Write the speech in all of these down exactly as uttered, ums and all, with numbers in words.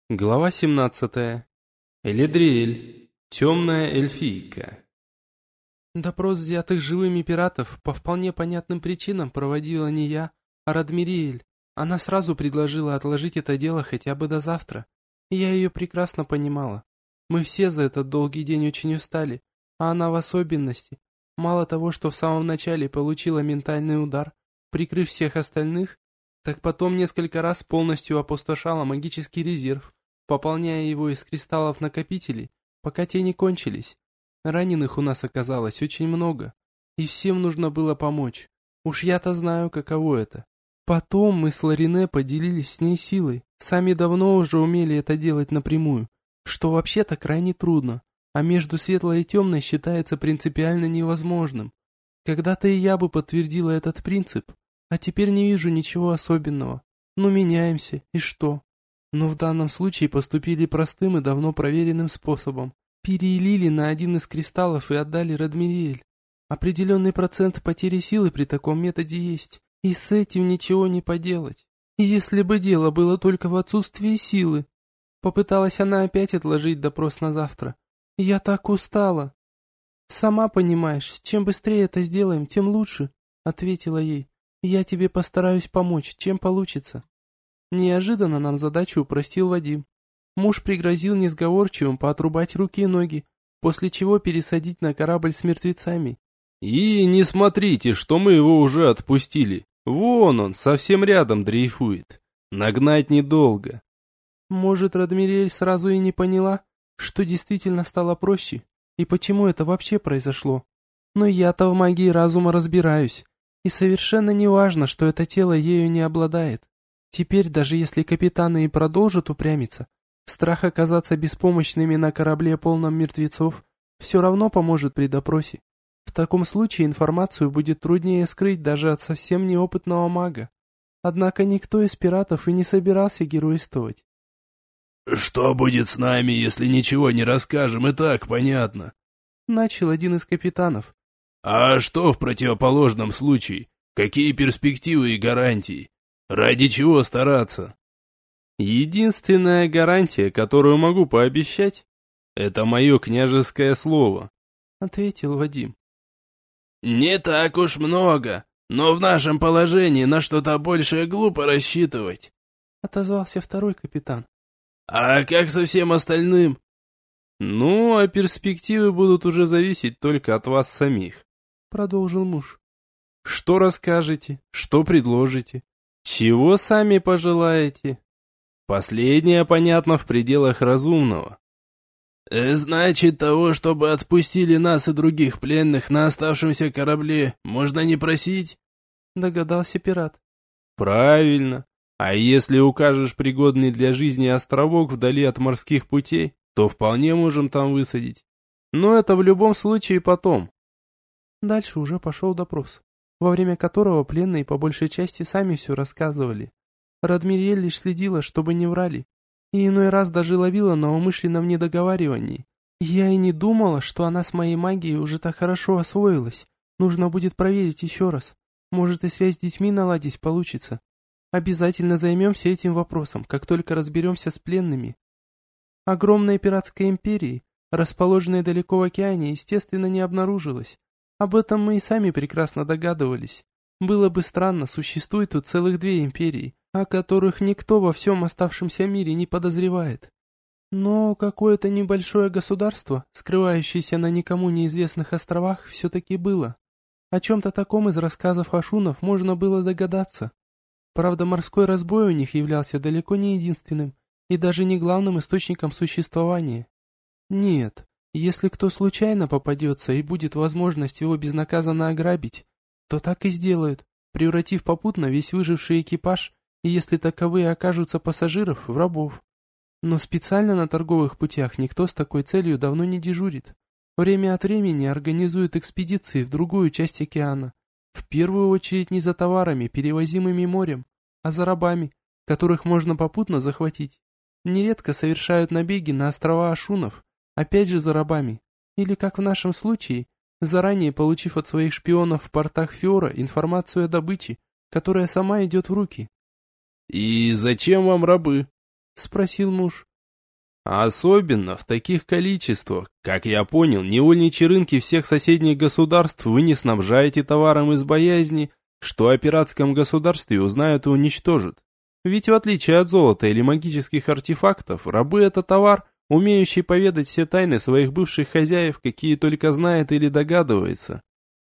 Глава семнадцатая. Эледриэль. Темная эльфийка. Допрос взятых живыми пиратов по вполне понятным причинам проводила не я, а Радмириэль. Она сразу предложила отложить это дело хотя бы до завтра. И я ее прекрасно понимала. Мы все за этот долгий день очень устали, а она в особенности. Мало того, что в самом начале получила ментальный удар, прикрыв всех остальных, так потом несколько раз полностью опустошала магический резерв, пополняя его из кристаллов-накопителей, пока те не кончились. Раненых у нас оказалось очень много, и всем нужно было помочь. Уж я-то знаю, каково это. Потом мы с Ларине поделились с ней силой, сами давно уже умели это делать напрямую, что вообще-то крайне трудно, а между светлой и темной считается принципиально невозможным. Когда-то и я бы подтвердила этот принцип, а теперь не вижу ничего особенного. Ну, меняемся, и что? Но в данном случае поступили простым и давно проверенным способом. Перелили на один из кристаллов и отдали Радмириэль. Определенный процент потери силы при таком методе есть, и с этим ничего не поделать. И если бы дело было только в отсутствии силы. Попыталась она опять отложить допрос на завтра. Я так устала. Сама понимаешь, чем быстрее это сделаем, тем лучше, ответила ей. Я тебе постараюсь помочь, чем получится. Неожиданно нам задачу упростил Вадим. Муж пригрозил несговорчивым поотрубать руки и ноги, после чего пересадить на корабль с мертвецами. И не смотрите, что мы его уже отпустили. Вон он, совсем рядом дрейфует. Нагнать недолго. Может, Радмириэль сразу и не поняла, что действительно стало проще, и почему это вообще произошло. Но я-то в магии разума разбираюсь, и совершенно не важно, что это тело ею не обладает. Теперь, даже если капитаны и продолжат упрямиться, страх оказаться беспомощными на корабле, полном мертвецов, все равно поможет при допросе. В таком случае информацию будет труднее скрыть даже от совсем неопытного мага. Однако никто из пиратов и не собирался геройствовать. «Что будет с нами, если ничего не расскажем, и так понятно?» Начал один из капитанов. «А что в противоположном случае? Какие перспективы и гарантии? Ради чего стараться?» Единственная гарантия, которую могу пообещать, это мое княжеское слово, ответил Вадим. «Не так уж много, но в нашем положении на что-то большее глупо рассчитывать», отозвался второй капитан. «А как со всем остальным?» «Ну, а перспективы будут уже зависеть только от вас самих», продолжил муж. «Что расскажете? Что предложите? Чего сами пожелаете?» Последнее понятно в пределах разумного. «Значит, того, чтобы отпустили нас и других пленных на оставшемся корабле, можно не просить?» Догадался пират. «Правильно. А если укажешь пригодный для жизни островок вдали от морских путей, то вполне можем там высадить. Но это в любом случае потом». Дальше уже пошел допрос, во время которого пленные по большей части сами все рассказывали. Радмириэль лишь следила, чтобы не врали, и иной раз даже ловила на умышленном недоговаривании. Я и не думала, что она с моей магией уже так хорошо освоилась. Нужно будет проверить еще раз. Может, и связь с детьми наладить получится. Обязательно займемся этим вопросом, как только разберемся с пленными. Огромной пиратской империи, расположенной далеко в океане, естественно, не обнаружилось. Об этом мы и сами прекрасно догадывались. Было бы странно, существует тут целых две империи, о которых никто во всем оставшемся мире не подозревает. Но какое-то небольшое государство, скрывающееся на никому неизвестных островах, все-таки было. О чем-то таком из рассказов ашунов можно было догадаться. Правда, морской разбой у них являлся далеко не единственным и даже не главным источником существования. Нет, если кто случайно попадется и будет возможность его безнаказанно ограбить, то так и сделают, превратив попутно весь выживший экипаж, и если таковые окажутся пассажиров, в рабов. Но специально на торговых путях никто с такой целью давно не дежурит. Время от времени организуют экспедиции в другую часть океана. В первую очередь не за товарами, перевозимыми морем, а за рабами, которых можно попутно захватить. Нередко совершают набеги на острова Ашунов, опять же за рабами. Или, как в нашем случае, заранее получив от своих шпионов в портах Фиора информацию о добыче, которая сама идет в руки. «И зачем вам рабы?» — спросил муж. А особенно в таких количествах. Как я понял, невольничьи рынки всех соседних государств вы не снабжаете товаром из боязни, что о пиратском государстве узнают и уничтожат. Ведь в отличие от золота или магических артефактов, рабы – это товар, умеющий поведать все тайны своих бывших хозяев, какие только знает или догадывается.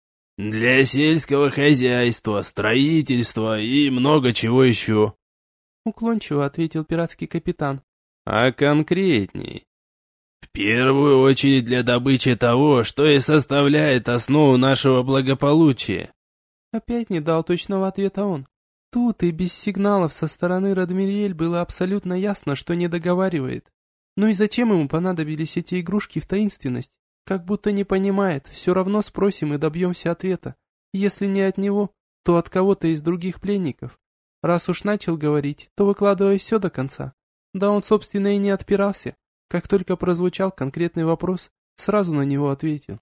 Для сельского хозяйства, строительства и много чего еще. Уклончиво ответил пиратский капитан. А конкретней? В первую очередь для добычи того, что и составляет основу нашего благополучия. Опять не дал точного ответа он. Тут и без сигналов со стороны Радмириэль было абсолютно ясно, что не договаривает. Ну и зачем ему понадобились эти игрушки в таинственность? Как будто не понимает, все равно спросим и добьемся ответа. Если не от него, то от кого-то из других пленников. Раз уж начал говорить, то выкладывай все до конца. Да он, собственно, и не отпирался. Как только прозвучал конкретный вопрос, сразу на него ответил.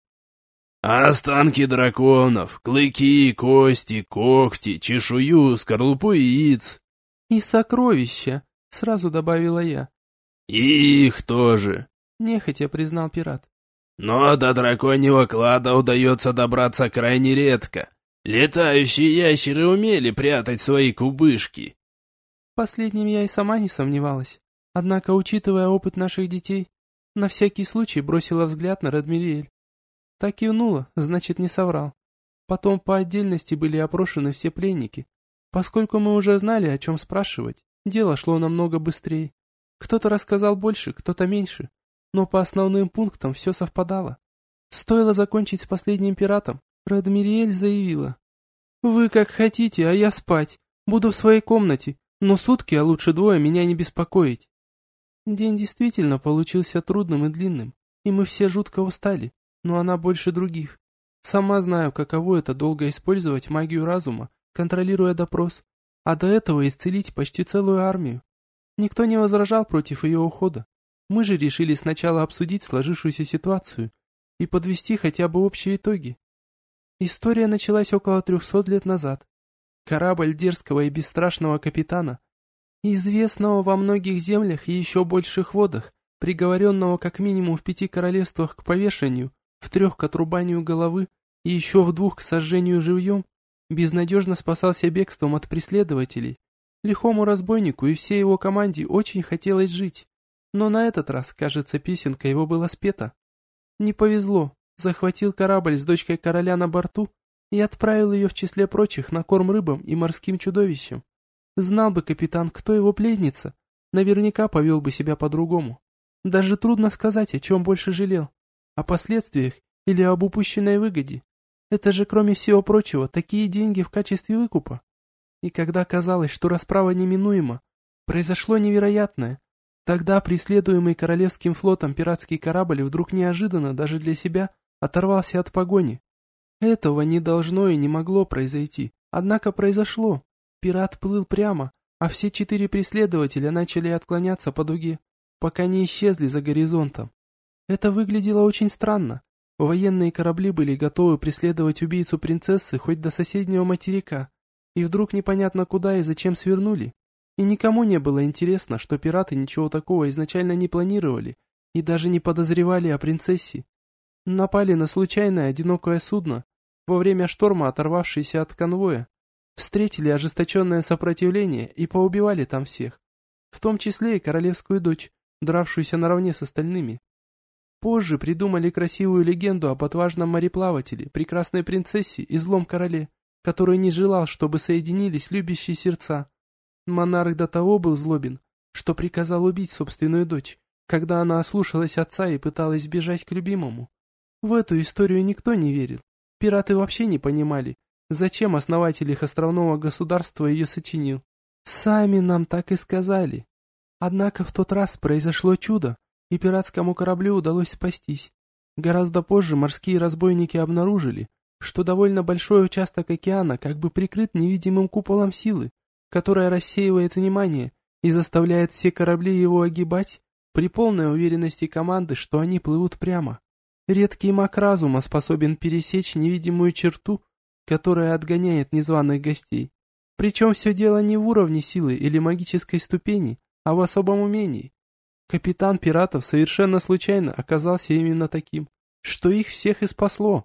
Останки драконов, клыки, кости, когти, чешую, скорлупу яиц. И сокровища, сразу добавила я. И их тоже, нехотя признал пират. Но до драконьего клада удается добраться крайне редко. Летающие ящеры умели прятать свои кубышки. Последним я и сама не сомневалась. Однако, учитывая опыт наших детей, на всякий случай бросила взгляд на Радмириэль. Так кивнула, значит, не соврал. Потом по отдельности были опрошены все пленники. Поскольку мы уже знали, о чем спрашивать, дело шло намного быстрее. Кто-то рассказал больше, кто-то меньше, но по основным пунктам все совпадало. Стоило закончить с последним пиратом, Радмириэль заявила. «Вы как хотите, а я спать. Буду в своей комнате, но сутки, а лучше двое, меня не беспокоить». День действительно получился трудным и длинным, и мы все жутко устали, но она больше других. Сама знаю, каково это долго использовать магию разума, контролируя допрос, а до этого исцелить почти целую армию. Никто не возражал против ее ухода. Мы же решили сначала обсудить сложившуюся ситуацию и подвести хотя бы общие итоги. История началась около трехсот лет назад. Корабль дерзкого и бесстрашного капитана, известного во многих землях и еще больших водах, приговоренного как минимум в пяти королевствах к повешению, в трех к отрубанию головы и еще в двух к сожжению живьем, безнадежно спасался бегством от преследователей. Лихому разбойнику и всей его команде очень хотелось жить, но на этот раз, кажется, песенка его была спета. Не повезло, захватил корабль с дочкой короля на борту и отправил ее в числе прочих на корм рыбам и морским чудовищам. Знал бы капитан, кто его пленница, наверняка повел бы себя по-другому. Даже трудно сказать, о чем больше жалел. О последствиях или об упущенной выгоде. Это же, кроме всего прочего, такие деньги в качестве выкупа. И когда казалось, что расправа неминуема, произошло невероятное. Тогда преследуемый Королевским флотом пиратский корабль вдруг неожиданно, даже для себя, оторвался от погони. Этого не должно и не могло произойти. Однако произошло. Пират плыл прямо, а все четыре преследователя начали отклоняться по дуге, пока не исчезли за горизонтом. Это выглядело очень странно. Военные корабли были готовы преследовать убийцу принцессы хоть до соседнего материка, и вдруг непонятно куда и зачем свернули. И никому не было интересно, что пираты ничего такого изначально не планировали и даже не подозревали о принцессе. Напали на случайное одинокое судно, во время шторма оторвавшееся от конвоя, встретили ожесточенное сопротивление и поубивали там всех, в том числе и королевскую дочь, дравшуюся наравне с остальными. Позже придумали красивую легенду об отважном мореплавателе, прекрасной принцессе и злом короле, который не желал, чтобы соединились любящие сердца. Монарх до того был злобен, что приказал убить собственную дочь, когда она ослушалась отца и пыталась сбежать к любимому. В эту историю никто не верил. Пираты вообще не понимали, зачем основатель их островного государства ее сочинил. Сами нам так и сказали. Однако в тот раз произошло чудо, и пиратскому кораблю удалось спастись. Гораздо позже морские разбойники обнаружили, что довольно большой участок океана как бы прикрыт невидимым куполом силы, которая рассеивает внимание и заставляет все корабли его огибать при полной уверенности команды, что они плывут прямо. Редкий маг разума способен пересечь невидимую черту, которая отгоняет незваных гостей. Причем все дело не в уровне силы или магической ступени, а в особом умении. Капитан пиратов совершенно случайно оказался именно таким, что их всех и спасло.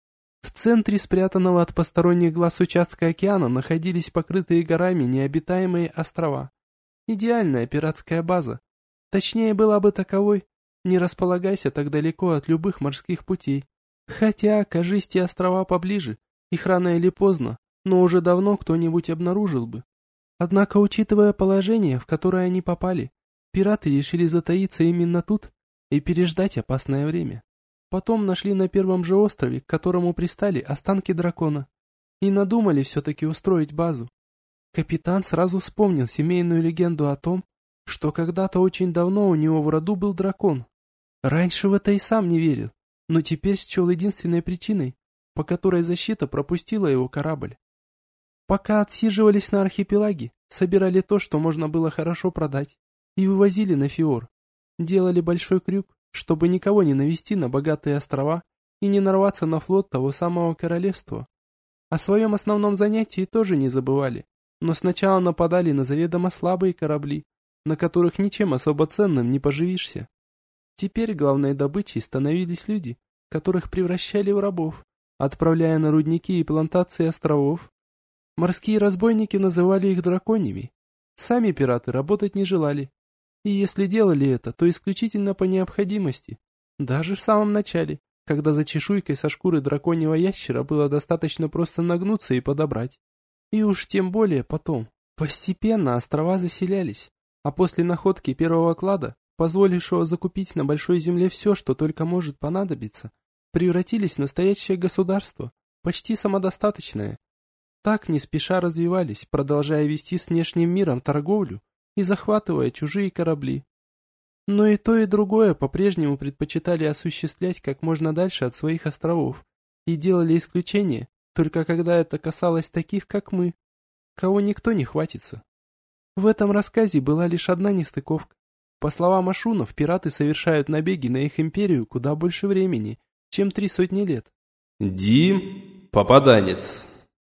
В центре спрятанного от посторонних глаз участка океана находились покрытые горами необитаемые острова. Идеальная пиратская база. Точнее, была бы таковой, не располагайся так далеко от любых морских путей. Хотя, кажись, те острова поближе, их рано или поздно, но уже давно кто-нибудь обнаружил бы. Однако, учитывая положение, в которое они попали, пираты решили затаиться именно тут и переждать опасное время. Потом нашли на первом же острове, к которому пристали, останки дракона. И надумали все-таки устроить базу. Капитан сразу вспомнил семейную легенду о том, что когда-то очень давно у него в роду был дракон. Раньше в это и сам не верил, но теперь счел единственной причиной, по которой защита пропустила его корабль. Пока отсиживались на архипелаге, собирали то, что можно было хорошо продать, и вывозили на Фиор. Делали большой крюк, чтобы никого не навести на богатые острова и не нарваться на флот того самого королевства. О своем основном занятии тоже не забывали, но сначала нападали на заведомо слабые корабли, на которых ничем особо ценным не поживишься. Теперь главной добычей становились люди, которых превращали в рабов, отправляя на рудники и плантации островов. Морские разбойники называли их драконьими. Сами пираты работать не желали. И если делали это, то исключительно по необходимости. Даже в самом начале, когда за чешуйкой со шкуры драконьего ящера было достаточно просто нагнуться и подобрать. И уж тем более потом. Постепенно острова заселялись, а после находки первого клада, позволившего закупить на большой земле все, что только может понадобиться, превратились в настоящее государство, почти самодостаточное. Так не спеша развивались, продолжая вести с внешним миром торговлю и захватывая чужие корабли. Но и то, и другое по-прежнему предпочитали осуществлять как можно дальше от своих островов и делали исключение, только когда это касалось таких, как мы, кого никто не хватится. В этом рассказе была лишь одна нестыковка. По словам Ашунов, пираты совершают набеги на их империю куда больше времени, чем три сотни лет. Дим – попаданец.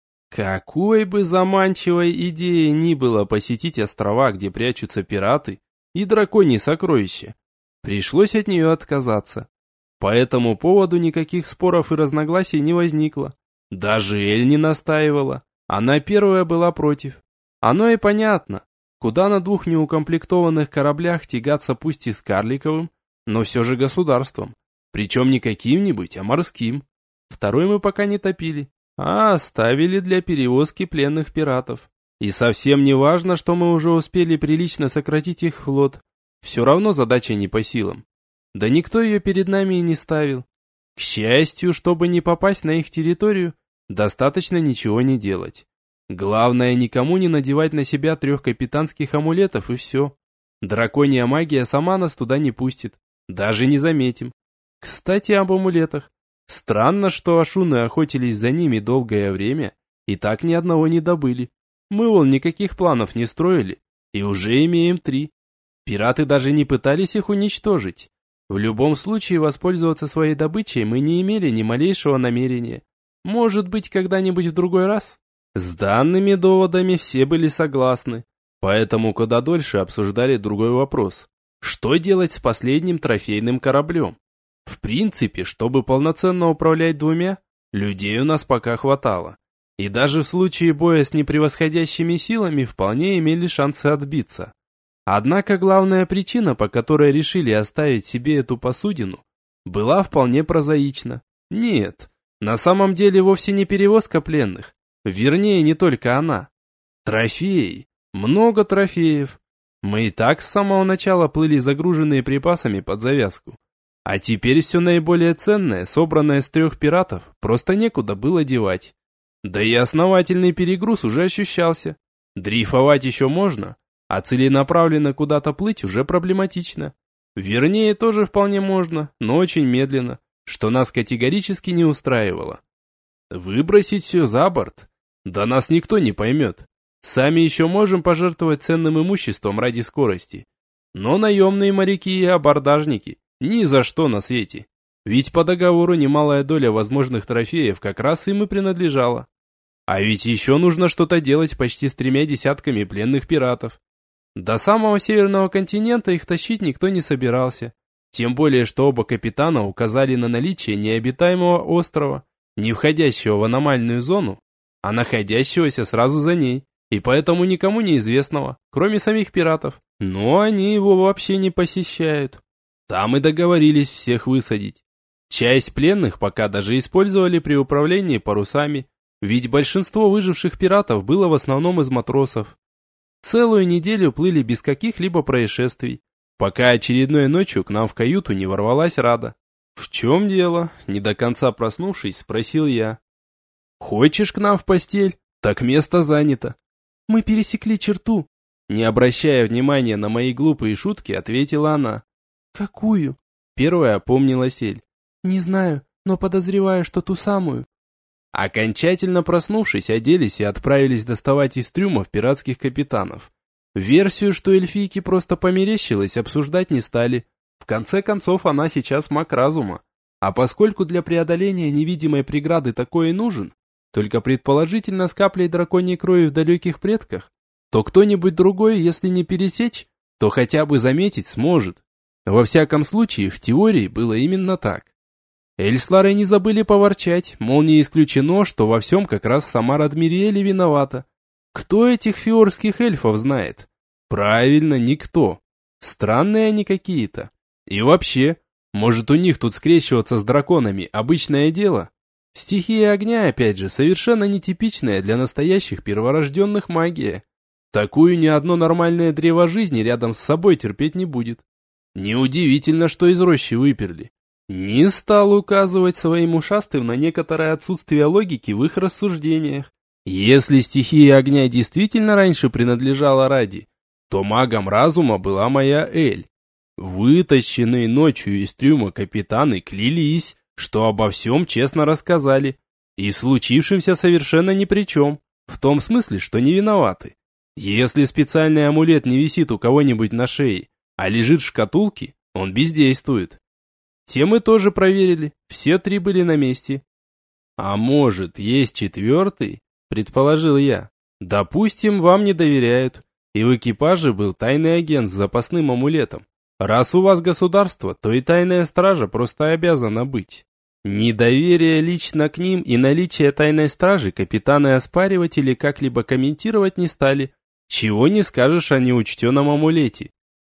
Какой бы заманчивой идеей ни было посетить острова, где прячутся пираты и драконьи сокровища, пришлось от нее отказаться. По этому поводу никаких споров и разногласий не возникло. Даже Эль не настаивала, она первая была против. Оно и понятно, куда на двух неукомплектованных кораблях тягаться пусть и с карликовым, но все же государством, причем не каким-нибудь, а морским. Второй мы пока не топили, а оставили для перевозки пленных пиратов. И совсем не важно, что мы уже успели прилично сократить их флот, все равно задача не по силам. Да никто ее перед нами и не ставил. К счастью, чтобы не попасть на их территорию, достаточно ничего не делать. Главное, никому не надевать на себя трех капитанских амулетов и все. Драконья магия сама нас туда не пустит, даже не заметим. Кстати, об амулетах. Странно, что ашуны охотились за ними долгое время и так ни одного не добыли. Мы вон никаких планов не строили и уже имеем три. Пираты даже не пытались их уничтожить. В любом случае воспользоваться своей добычей мы не имели ни малейшего намерения. Может быть, когда-нибудь в другой раз? С данными доводами все были согласны, поэтому куда дольше обсуждали другой вопрос. Что делать с последним трофейным кораблем? В принципе, чтобы полноценно управлять двумя, людей у нас пока хватало. И даже в случае боя с непревосходящими силами вполне имели шансы отбиться. Однако главная причина, по которой решили оставить себе эту посудину, была вполне прозаична. Нет, на самом деле вовсе не перевозка пленных. Вернее, не только она. Трофеи. Много трофеев. Мы и так с самого начала плыли загруженные припасами под завязку. А теперь все наиболее ценное, собранное с трех пиратов, просто некуда было девать. Да и основательный перегруз уже ощущался. Дрейфовать еще можно, а целенаправленно куда-то плыть уже проблематично. Вернее, тоже вполне можно, но очень медленно, что нас категорически не устраивало. Выбросить все за борт? Да нас никто не поймет. Сами еще можем пожертвовать ценным имуществом ради скорости. Но наемные моряки и абордажники ни за что на свете. Ведь по договору немалая доля возможных трофеев как раз им и принадлежала. А ведь еще нужно что-то делать почти с тремя десятками пленных пиратов. До самого северного континента их тащить никто не собирался. Тем более, что оба капитана указали на наличие необитаемого острова, не входящего в аномальную зону, а находящегося сразу за ней, и поэтому никому неизвестного, кроме самих пиратов. Но они его вообще не посещают. Там и договорились всех высадить. Часть пленных пока даже использовали при управлении парусами, ведь большинство выживших пиратов было в основном из матросов. Целую неделю плыли без каких-либо происшествий, пока очередной ночью к нам в каюту не ворвалась Рада. «В чем дело?» – не до конца проснувшись, спросил я. «Хочешь к нам в постель? Так место занято». «Мы пересекли черту», – не обращая внимания на мои глупые шутки, ответила она. «Какую?» – первая опомнилась Эль. «Не знаю, но подозреваю, что ту самую». Окончательно проснувшись, оделись и отправились доставать из трюмов пиратских капитанов. Версию, что эльфийке просто померещилось, обсуждать не стали. В конце концов, она сейчас маг разума. А поскольку для преодоления невидимой преграды такое и нужен, только предположительно с каплей драконьей крови в далеких предках, то кто-нибудь другой, если не пересечь, то хотя бы заметить сможет. Во всяком случае, в теории было именно так. Эль с Ларой не забыли поворчать, мол, не исключено, что во всем как раз сама Радмириэль виновата. Кто этих фиорских эльфов знает? Правильно, никто. Странные они какие-то. И вообще, может у них тут скрещиваться с драконами обычное дело? Стихия огня, опять же, совершенно нетипичная для настоящих перворожденных магия. Такую ни одно нормальное древо жизни рядом с собой терпеть не будет. Неудивительно, что из рощи выперли. Не стал указывать своим ушастым на некоторое отсутствие логики в их рассуждениях. Если стихия огня действительно раньше принадлежала Ради, то магом разума была моя Эль. Вытащенные ночью из трюма капитаны клялись, что обо всем честно рассказали, и случившимся совершенно ни при чем, в том смысле, что не виноваты. Если специальный амулет не висит у кого-нибудь на шее, а лежит в шкатулке, он бездействует. Те мы тоже проверили, все три были на месте. А может, есть четвертый, предположил я. Допустим, вам не доверяют, и в экипаже был тайный агент с запасным амулетом. Раз у вас государство, то и тайная стража просто обязана быть. Недоверие лично к ним и наличие тайной стражи капитаны оспаривать или как-либо комментировать не стали. Чего не скажешь о неучтенном амулете.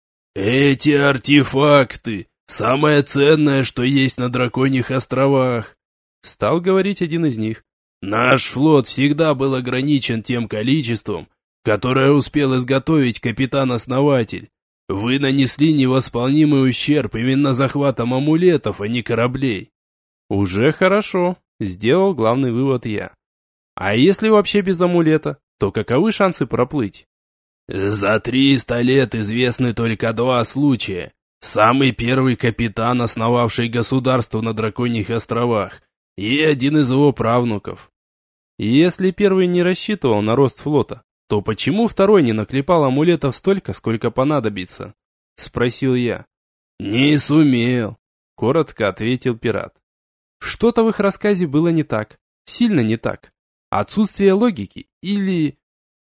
«Эти артефакты! Самое ценное, что есть на Драконьих островах!» Стал говорить один из них. «Наш флот всегда был ограничен тем количеством, которое успел изготовить капитан-основатель. Вы нанесли невосполнимый ущерб именно захватом амулетов, а не кораблей». «Уже хорошо», — сделал главный вывод я. «А если вообще без амулета, то каковы шансы проплыть?» «За триста лет известны только два случая. Самый первый капитан, основавший государство на Драконьих островах, и один из его правнуков». «Если первый не рассчитывал на рост флота, то почему второй не наклепал амулетов столько, сколько понадобится?» — спросил я. «Не сумел», — коротко ответил пират. Что-то в их рассказе было не так, сильно не так. Отсутствие логики или...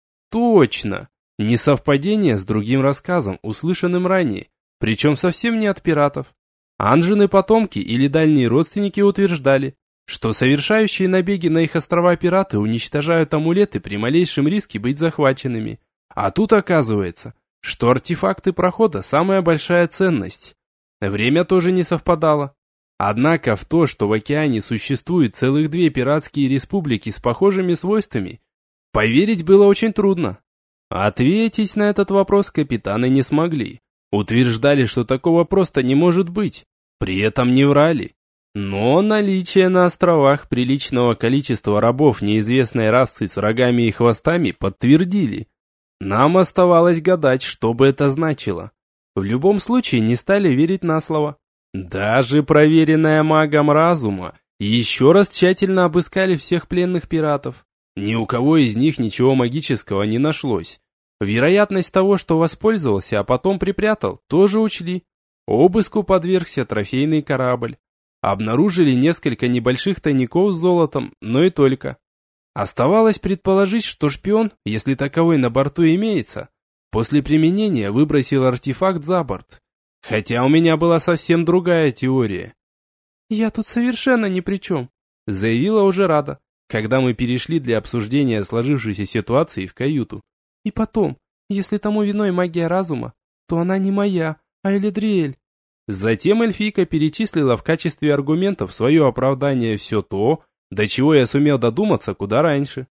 Точно, несовпадение с другим рассказом, услышанным ранее, причем совсем не от пиратов. Анжины потомки или дальние родственники утверждали, что совершающие набеги на их острова пираты уничтожают амулеты при малейшем риске быть захваченными. А тут оказывается, что артефакты прохода – самая большая ценность. Время тоже не совпадало. Однако в то, что в океане существует целых две пиратские республики с похожими свойствами, поверить было очень трудно. Ответить на этот вопрос капитаны не смогли. Утверждали, что такого просто не может быть. При этом не врали. Но наличие на островах приличного количества рабов неизвестной расы с рогами и хвостами подтвердили. Нам оставалось гадать, что бы это значило. В любом случае не стали верить на слово. Даже проверенная магом разума еще раз тщательно обыскали всех пленных пиратов. Ни у кого из них ничего магического не нашлось. Вероятность того, что воспользовался, а потом припрятал, тоже учли. Обыску подвергся трофейный корабль. Обнаружили несколько небольших тайников с золотом, но и только. Оставалось предположить, что шпион, если таковой на борту имеется, После применения выбросил артефакт за борт. Хотя у меня была совсем другая теория. «Я тут совершенно ни при чем», — заявила уже Рада, когда мы перешли для обсуждения сложившейся ситуации в каюту. «И потом, если тому виной магия разума, то она не моя, а Элидриэль». Затем эльфийка перечислила в качестве аргументов в свое оправдание все то, до чего я сумел додуматься куда раньше.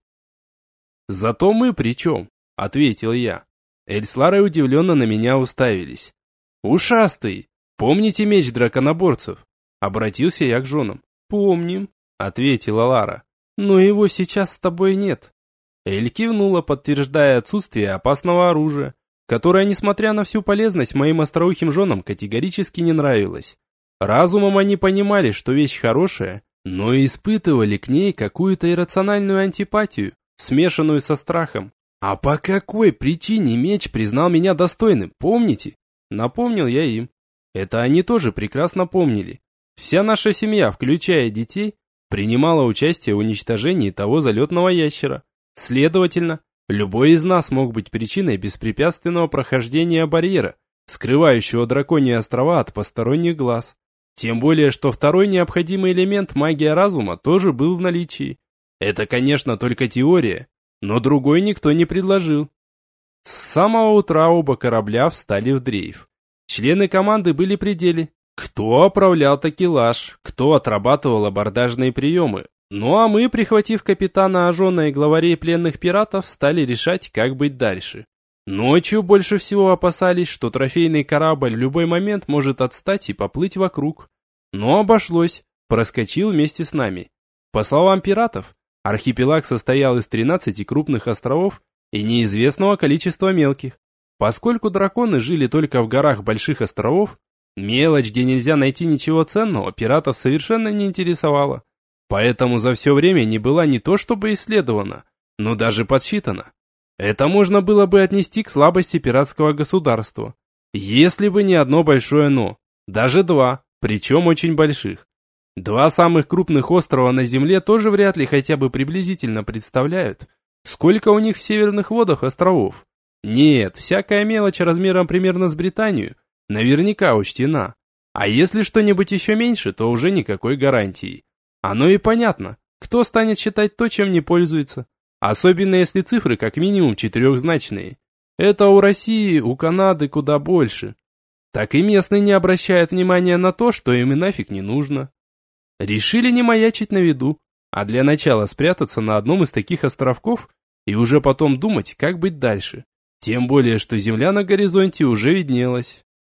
«Зато мы при чем?» — ответил я. Эль с Ларой удивленно на меня уставились. «Ушастый! Помните меч драконоборцев?» Обратился я к женам. «Помним», — ответила Лара. «Но его сейчас с тобой нет». Эль кивнула, подтверждая отсутствие опасного оружия, которое, несмотря на всю полезность, моим остроухим женам категорически не нравилось. Разумом они понимали, что вещь хорошая, но испытывали к ней какую-то иррациональную антипатию, смешанную со страхом. «А по какой причине меч признал меня достойным, помните?» Напомнил я им. Это они тоже прекрасно помнили. Вся наша семья, включая детей, принимала участие в уничтожении того залетного ящера. Следовательно, любой из нас мог быть причиной беспрепятственного прохождения барьера, скрывающего драконьи острова от посторонних глаз. Тем более, что второй необходимый элемент магия разума тоже был в наличии. Это, конечно, только теория, но другой никто не предложил. С самого утра оба корабля встали в дрейф. Члены команды были при деле. Кто оправлял такелаж, кто отрабатывал абордажные приемы. Ну а мы, прихватив капитана Ажона и главарей пленных пиратов, стали решать, как быть дальше. Ночью больше всего опасались, что трофейный корабль в любой момент может отстать и поплыть вокруг. Но обошлось, проскочил вместе с нами. По словам пиратов, архипелаг состоял из тринадцати крупных островов и неизвестного количества мелких. Поскольку драконы жили только в горах больших островов, мелочь, где нельзя найти ничего ценного, пиратов совершенно не интересовала. Поэтому за все время не была не то чтобы исследована, но даже подсчитана. Это можно было бы отнести к слабости пиратского государства. Если бы не одно большое «но», даже два, причем очень больших. Два самых крупных острова на Земле тоже вряд ли хотя бы приблизительно представляют, сколько у них в северных водах островов. Нет, всякая мелочь размером примерно с Британию наверняка учтена. А если что-нибудь еще меньше, то уже никакой гарантии. Оно и понятно, кто станет считать то, чем не пользуется. Особенно если цифры как минимум четырехзначные. Это у России, у Канады куда больше. Так и местные не обращают внимания на то, что им и нафиг не нужно. Решили не маячить на виду, а для начала спрятаться на одном из таких островков и уже потом думать, как быть дальше. Тем более, что земля на горизонте уже виднелась.